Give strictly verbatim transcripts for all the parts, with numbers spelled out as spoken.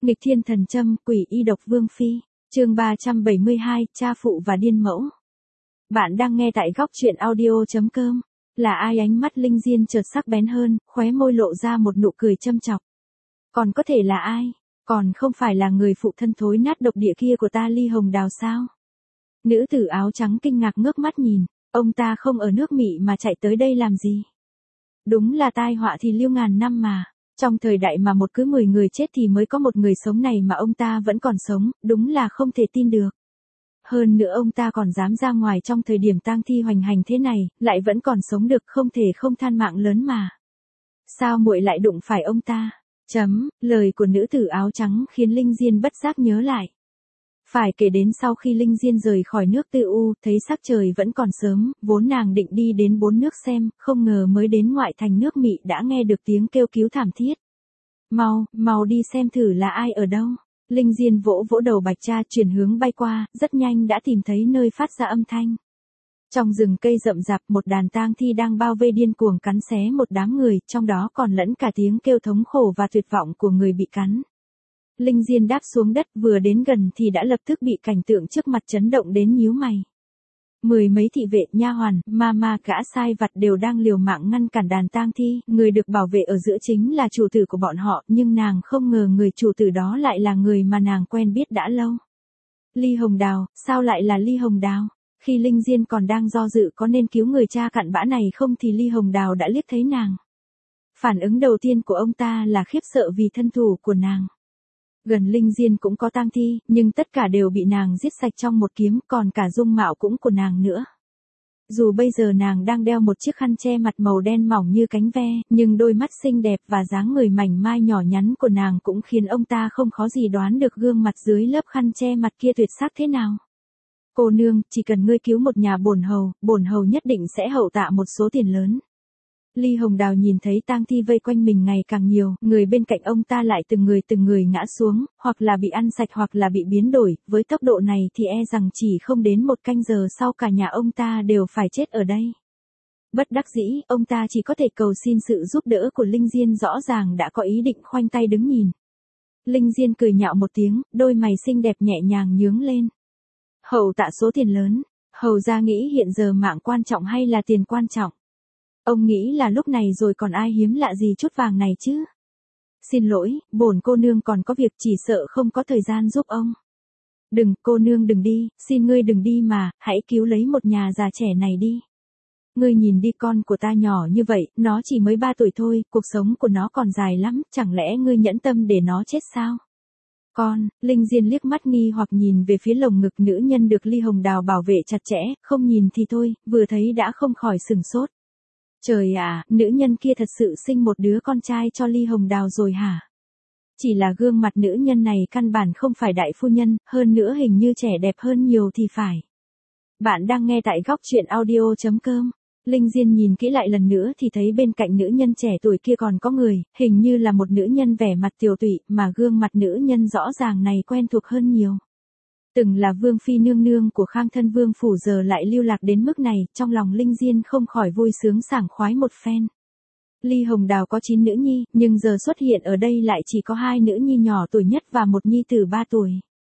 Nghịch thiên thần châm, quỷ y độc vương phi, chương ba trăm bảy mươi hai, cha phụ và điên mẫu. Bạn đang nghe tại góc truyện audio chấm com. Là ai? Ánh mắt Linh Diên chợt sắc bén hơn, khóe môi lộ ra một nụ cười châm chọc. Còn có thể là ai? Còn không phải là người phụ thân thối nát độc địa kia của ta, Ly Hồng Đào sao? Nữ tử áo trắng kinh ngạc ngước mắt nhìn, ông ta không ở nước Mỹ mà chạy tới đây làm gì? Đúng là tai họa thì lưu ngàn năm mà. Trong thời đại mà một cứ mười người chết thì mới có một người sống này mà ông ta vẫn còn sống, đúng là không thể tin được. Hơn nữa ông ta còn dám ra ngoài trong thời điểm tang thi hoành hành thế này, lại vẫn còn sống được, không thể không than mạng lớn mà. Sao muội lại đụng phải ông ta? Chấm, lời của nữ tử áo trắng khiến Linh Diên bất giác nhớ lại. Phải kể đến sau khi Linh Diên rời khỏi nước Tư U, thấy sắc trời vẫn còn sớm, vốn nàng định đi đến bốn nước xem, không ngờ mới đến ngoại thành nước Mỹ đã nghe được tiếng kêu cứu thảm thiết. Mau, mau đi xem thử là ai ở đâu. Linh Diên vỗ vỗ đầu Bạch Cha, chuyển hướng bay qua, rất nhanh đã tìm thấy nơi phát ra âm thanh. Trong rừng cây rậm rạp, một đàn tang thi đang bao vây điên cuồng cắn xé một đám người, trong đó còn lẫn cả tiếng kêu thống khổ và tuyệt vọng của người bị cắn. Linh Diên đáp xuống đất, vừa đến gần thì đã lập tức bị cảnh tượng trước mặt chấn động đến nhíu mày. Mười mấy thị vệ, nha hoàn, ma ma, gã sai vặt đều đang liều mạng ngăn cản đàn tang thi, người được bảo vệ ở giữa chính là chủ tử của bọn họ, nhưng nàng không ngờ người chủ tử đó lại là người mà nàng quen biết đã lâu. Ly Hồng Đào, sao lại là Ly Hồng Đào? Khi Linh Diên còn đang do dự có nên cứu người cha cặn bã này không thì Ly Hồng Đào đã liếc thấy nàng. Phản ứng đầu tiên của ông ta là khiếp sợ vì thân thủ của nàng. Gần Linh Diên cũng có tang thi, nhưng tất cả đều bị nàng giết sạch trong một kiếm, còn cả dung mạo cũng của nàng nữa. Dù bây giờ nàng đang đeo một chiếc khăn che mặt màu đen mỏng như cánh ve, nhưng đôi mắt xinh đẹp và dáng người mảnh mai nhỏ nhắn của nàng cũng khiến ông ta không khó gì đoán được gương mặt dưới lớp khăn che mặt kia tuyệt sắc thế nào. Cô nương, chỉ cần ngươi cứu một nhà bổn hầu, bổn hầu nhất định sẽ hậu tạ một số tiền lớn. Ly Hồng Đào nhìn thấy tang thi vây quanh mình ngày càng nhiều, người bên cạnh ông ta lại từng người từng người ngã xuống, hoặc là bị ăn sạch hoặc là bị biến đổi, với tốc độ này thì e rằng chỉ không đến một canh giờ sau cả nhà ông ta đều phải chết ở đây. Bất đắc dĩ, ông ta chỉ có thể cầu xin sự giúp đỡ của Linh Diên, rõ ràng đã có ý định khoanh tay đứng nhìn. Linh Diên cười nhạo một tiếng, đôi mày xinh đẹp nhẹ nhàng nhướng lên. Hậu tạ số tiền lớn, hầu gia nghĩ hiện giờ mạng quan trọng hay là tiền quan trọng? Ông nghĩ là lúc này rồi còn ai hiếm lạ gì chút vàng này chứ? Xin lỗi, bổn cô nương còn có việc, chỉ sợ không có thời gian giúp ông. Đừng, cô nương đừng đi, xin ngươi đừng đi mà, hãy cứu lấy một nhà già trẻ này đi. Ngươi nhìn đi, con của ta nhỏ như vậy, nó chỉ mới ba tuổi thôi, cuộc sống của nó còn dài lắm, chẳng lẽ ngươi nhẫn tâm để nó chết sao? Con, Linh Diên liếc mắt nghi hoặc nhìn về phía lồng ngực nữ nhân được Ly Hồng Đào bảo vệ chặt chẽ, không nhìn thì thôi, vừa thấy đã không khỏi sừng sốt. Trời ạ, nữ nhân kia thật sự sinh một đứa con trai cho Ly Hồng Đào rồi hả? Chỉ là gương mặt nữ nhân này căn bản không phải đại phu nhân, hơn nữa hình như trẻ đẹp hơn nhiều thì phải. Bạn đang nghe tại góc truyện audio chấm com. Linh Diên nhìn kỹ lại lần nữa thì thấy bên cạnh nữ nhân trẻ tuổi kia còn có người, hình như là một nữ nhân vẻ mặt tiều tụy, mà gương mặt nữ nhân rõ ràng này quen thuộc hơn nhiều. Từng là vương phi nương nương của Khang Thân Vương phủ giờ lại lưu lạc đến mức này, trong lòng Linh Diên không khỏi vui sướng sảng khoái một phen. Ly Hồng Đào có chín nữ nhi, nhưng giờ xuất hiện ở đây lại chỉ có hai nữ nhi nhỏ tuổi nhất và một nhi tử ba tuổi.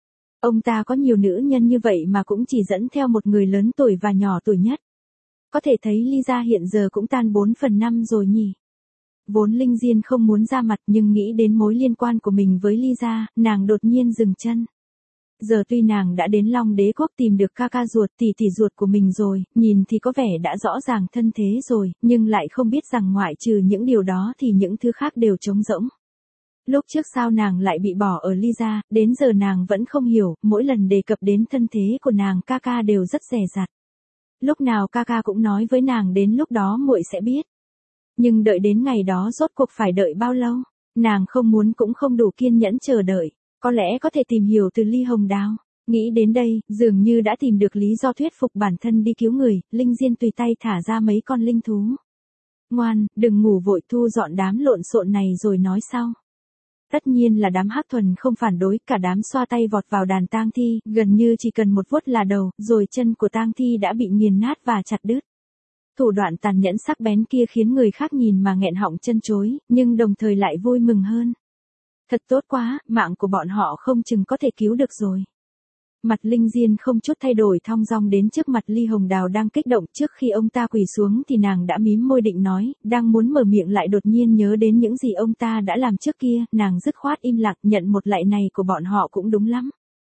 Ông ta có nhiều nữ nhân như vậy mà cũng chỉ dẫn theo một người lớn tuổi và nhỏ tuổi nhất. Có thể thấy Ly gia hiện giờ cũng tan bốn phần năm rồi nhỉ. Vốn Linh Diên không muốn ra mặt, nhưng nghĩ đến mối liên quan của mình với Ly gia, nàng đột nhiên dừng chân. Giờ tuy nàng đã đến Long Đế Quốc tìm được ca ca ruột tỷ tỷ ruột của mình rồi, nhìn thì có vẻ đã rõ ràng thân thế rồi, nhưng lại không biết rằng ngoại trừ những điều đó thì những thứ khác đều trống rỗng. Lúc trước sao nàng lại bị bỏ ở Ly gia, đến giờ nàng vẫn không hiểu, mỗi lần đề cập đến thân thế của nàng ca ca đều rất dè dặt. Lúc nào ca ca cũng nói với nàng đến lúc đó muội sẽ biết. Nhưng đợi đến ngày đó rốt cuộc phải đợi bao lâu? Nàng không muốn cũng không đủ kiên nhẫn chờ đợi. Có lẽ có thể tìm hiểu từ Ly Hồng Đào. Nghĩ đến đây, dường như đã tìm được lý do thuyết phục bản thân đi cứu người, Linh Diên tùy tay thả ra mấy con linh thú. Ngoan, đừng ngủ vội, thu dọn đám lộn xộn này rồi nói sau. Tất nhiên là đám Hắc Thuần không phản đối, cả đám xoa tay vọt vào đàn tang thi, gần như chỉ cần một vuốt là đầu, rồi chân của tang thi đã bị nghiền nát và chặt đứt. Thủ đoạn tàn nhẫn sắc bén kia khiến người khác nhìn mà nghẹn họng chân chối, nhưng đồng thời lại vui mừng hơn. Thật tốt quá, mạng của bọn họ không chừng có thể cứu được rồi. Mặt Linh Diên không chút thay đổi thong dong đến trước mặt Ly Hồng Đào đang kích động. Trước khi ông ta quỳ xuống thì nàng đã mím môi định nói, đang muốn mở miệng lại đột nhiên nhớ đến những gì ông ta đã làm trước kia, nàng dứt khoát im lặng, nhận một lạy này của bọn họ cũng đúng lắm.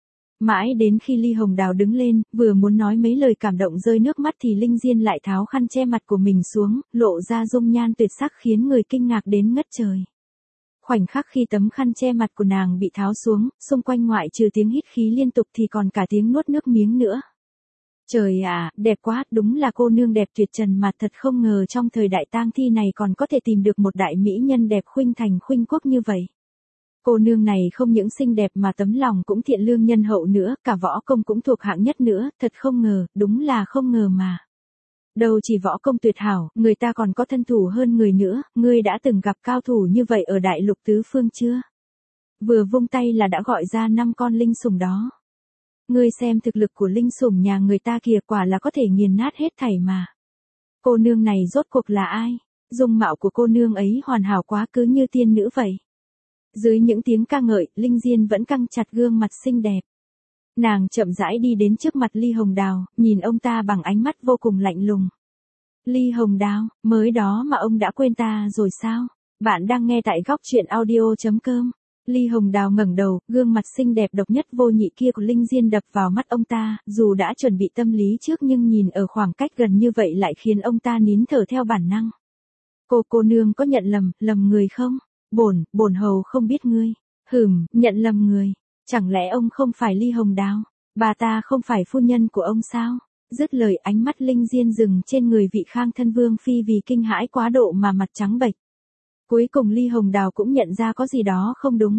Mãi đến khi Ly Hồng Đào đứng lên, vừa muốn nói mấy lời cảm động rơi nước mắt thì Linh Diên lại tháo khăn che mặt của mình xuống, lộ ra dung nhan tuyệt sắc khiến người kinh ngạc đến ngất trời. Khoảnh khắc khi tấm khăn che mặt của nàng bị tháo xuống, xung quanh ngoại trừ tiếng hít khí liên tục thì còn cả tiếng nuốt nước miếng nữa. Trời ạ, đẹp quá, đúng là cô nương đẹp tuyệt trần mà, thật không ngờ trong thời đại tang thi này còn có thể tìm được một đại mỹ nhân đẹp khuynh thành khuynh quốc như vậy. Cô nương này không những xinh đẹp mà tấm lòng cũng thiện lương nhân hậu nữa, cả võ công cũng thuộc hạng nhất nữa, thật không ngờ, đúng là không ngờ mà. Đâu chỉ võ công tuyệt hảo, người ta còn có thân thủ hơn người nữa, ngươi đã từng gặp cao thủ như vậy ở đại lục tứ phương chưa? Vừa vung tay là đã gọi ra năm con linh sủng đó. Ngươi xem thực lực của linh sủng nhà người ta kìa, quả là có thể nghiền nát hết thảy mà. Cô nương này rốt cuộc là ai? Dung mạo của cô nương ấy hoàn hảo quá, cứ như tiên nữ vậy. Dưới những tiếng ca ngợi, Linh Diên vẫn căng chặt gương mặt xinh đẹp. Nàng chậm rãi đi đến trước mặt Ly Hồng Đào, nhìn ông ta bằng ánh mắt vô cùng lạnh lùng. Ly Hồng Đào, mới đó mà ông đã quên ta rồi sao? Bạn đang nghe tại góc truyện audio chấm com. Ly Hồng Đào ngẩng đầu, gương mặt xinh đẹp độc nhất vô nhị kia của Linh Diên đập vào mắt ông ta, dù đã chuẩn bị tâm lý trước nhưng nhìn ở khoảng cách gần như vậy lại khiến ông ta nín thở theo bản năng. Cô cô nương có nhận lầm, lầm người không? Bổn, bổn hầu không biết ngươi. Hừm, nhận lầm người. Chẳng lẽ ông không phải Ly Hồng Đào? Bà ta không phải phu nhân của ông sao? Dứt lời, ánh mắt Linh Diên dừng trên người vị Khang thân vương phi vì kinh hãi quá độ mà mặt trắng bệch. Cuối cùng Ly Hồng Đào cũng nhận ra có gì đó không đúng.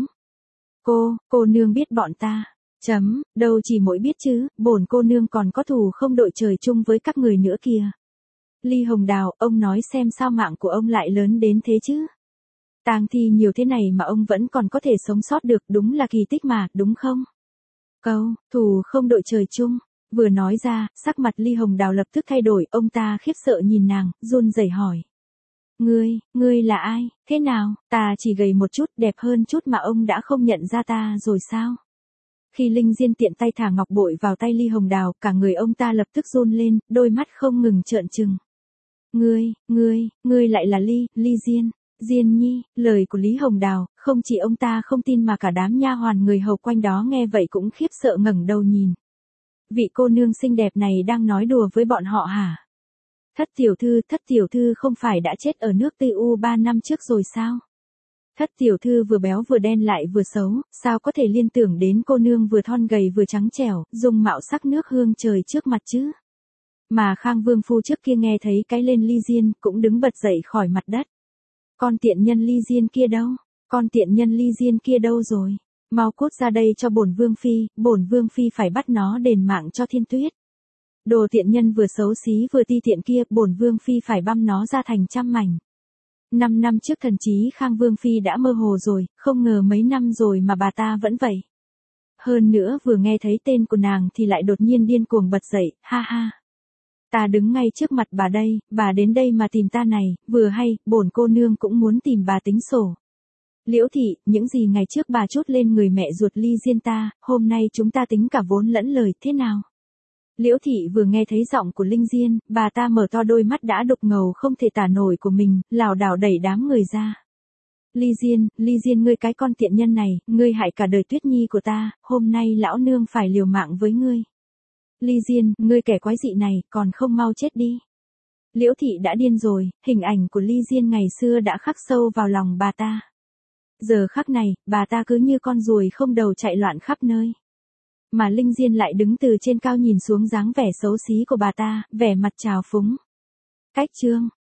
Cô, cô nương biết bọn ta. Chấm, đâu chỉ mỗi biết chứ, bổn cô nương còn có thù không đội trời chung với các người nữa kìa. Ly Hồng Đào, ông nói xem sao mạng của ông lại lớn đến thế chứ? Tang thi nhiều thế này mà ông vẫn còn có thể sống sót được, đúng là kỳ tích mà, đúng không? Câu, thù không đội trời chung, vừa nói ra, sắc mặt Ly Hồng Đào lập tức thay đổi, ông ta khiếp sợ nhìn nàng, run rẩy hỏi. Ngươi, ngươi là ai, thế nào, ta chỉ gầy một chút, đẹp hơn chút mà ông đã không nhận ra ta rồi sao? Khi Linh Diên tiện tay thả ngọc bội vào tay Ly Hồng Đào, cả người ông ta lập tức run lên, đôi mắt không ngừng trợn trừng. Ngươi, ngươi, ngươi lại là Ly, Ly Diên. Diên nhi, lời của Lý Hồng Đào, không chỉ ông ta không tin mà cả đám nha hoàn người hầu quanh đó nghe vậy cũng khiếp sợ ngẩng đầu nhìn. Vị cô nương xinh đẹp này đang nói đùa với bọn họ hả? Thất tiểu thư, thất tiểu thư không phải đã chết ở nước Tây U ba năm trước rồi sao? Thất tiểu thư vừa béo vừa đen lại vừa xấu, sao có thể liên tưởng đến cô nương vừa thon gầy vừa trắng trẻo, dung mạo sắc nước hương trời trước mặt chứ? Mà Khang Vương phu trước kia nghe thấy cái lên Ly Diên cũng đứng bật dậy khỏi mặt đất. Con tiện nhân Ly Diên kia đâu? Con tiện nhân Ly Diên kia đâu rồi? Mau cút ra đây cho bổn vương phi, bổn vương phi phải bắt nó đền mạng cho Thiên Tuyết. Đồ tiện nhân vừa xấu xí vừa ti tiện kia, bổn vương phi phải băm nó ra thành trăm mảnh. Năm năm trước thần trí Khang Vương phi đã mơ hồ rồi, không ngờ mấy năm rồi mà bà ta vẫn vậy. Hơn nữa vừa nghe thấy tên của nàng thì lại đột nhiên điên cuồng bật dậy, ha ha. Ta đứng ngay trước mặt bà đây, bà đến đây mà tìm ta này, vừa hay, bổn cô nương cũng muốn tìm bà tính sổ. Liễu thị, những gì ngày trước bà chốt lên người mẹ ruột Ly Diên ta, hôm nay chúng ta tính cả vốn lẫn lời, thế nào? Liễu thị vừa nghe thấy giọng của Linh Diên, bà ta mở to đôi mắt đã đục ngầu không thể tả nổi của mình, lảo đảo đẩy đám người ra. Ly Diên, Ly Diên ngươi cái con tiện nhân này, ngươi hại cả đời Tuyết Nhi của ta, hôm nay lão nương phải liều mạng với ngươi. Ly Diên, ngươi kẻ quái dị này, còn không mau chết đi. Liễu thị đã điên rồi, hình ảnh của Ly Diên ngày xưa đã khắc sâu vào lòng bà ta. Giờ khắc này, bà ta cứ như con ruồi không đầu chạy loạn khắp nơi. Mà Linh Diên lại đứng từ trên cao nhìn xuống dáng vẻ xấu xí của bà ta, vẻ mặt trào phúng. Cách chương,